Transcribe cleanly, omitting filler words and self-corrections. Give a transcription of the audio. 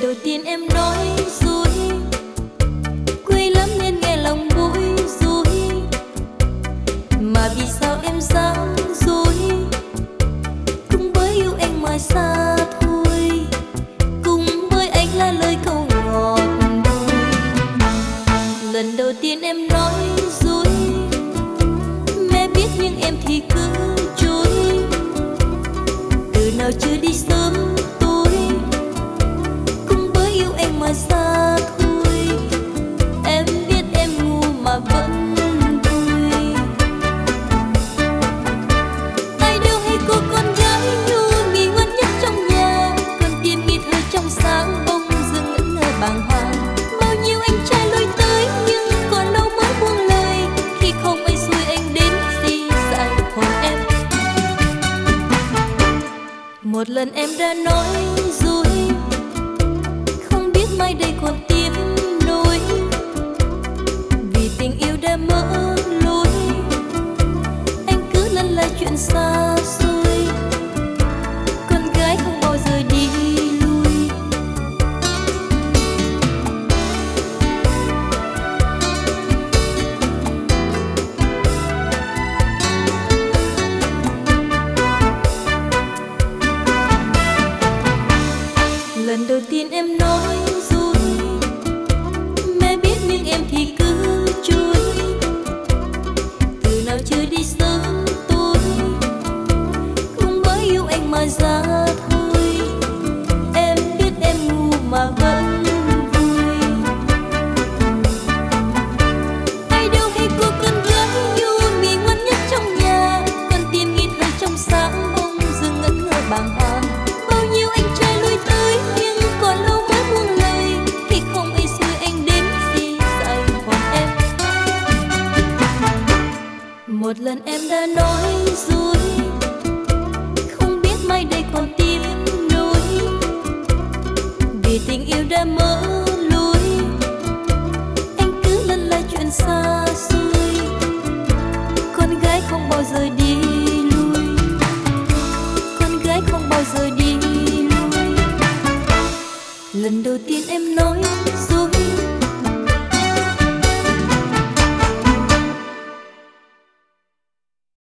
đầu tiên em nói dối, quê lắm nên nghe lòng bối rối. Mà vì sao em dám dối, cũng bởi yêu anh mà xa thôi, cũng bởi anh là lời câu ngọt đôi. Lần đầu tiên em nói dối, mẹ biết nhưng em thì cứ chối. Từ nào chưa đi sớm tối, cũng bởi yêu anh mà xa thôi. Em biết em ngu mà vẫn vui. Ai đâu hay cô con gái nhu mì ngoan nhất trong nhà, con tim nghi thơ trong sáng bông dưng ngẩn ngơ bàng hoàng. Bao nhiêu anh trai lôi tới nhưng còn lâu mới buông lời, khi không ai xui anh đến gì dại hồn em. Một lần em đã nói dối, không biết mai đây còn tiếp nối. Vì tình yêu đã mở lối, anh cứ lân la chuyện xa xôi. Con gái không bao giờ đi lui. Lần đầu tiên em nói dối, mẹ biết nhưng em thì cứ chối. Từ nào chưa đi sớm tối, cũng bởi yêu anh mà ra thôi. Em biết em ngu mà vẫn vui. Ai đâu hay cô con gái nhu mì ngoan nhất trong nhà, con tim nghi thơ trong sáng bông dưng ngẩn ngơ bàng hoàng. Bao nhiêu anh trai lôi tới nhưng còn lâu mới buông lời, khi không ai xui anh đến gì dại hồn em. Một lần em đã nói dối, không biết mai đây còn tiếp nối. Vì tình yêu đã mất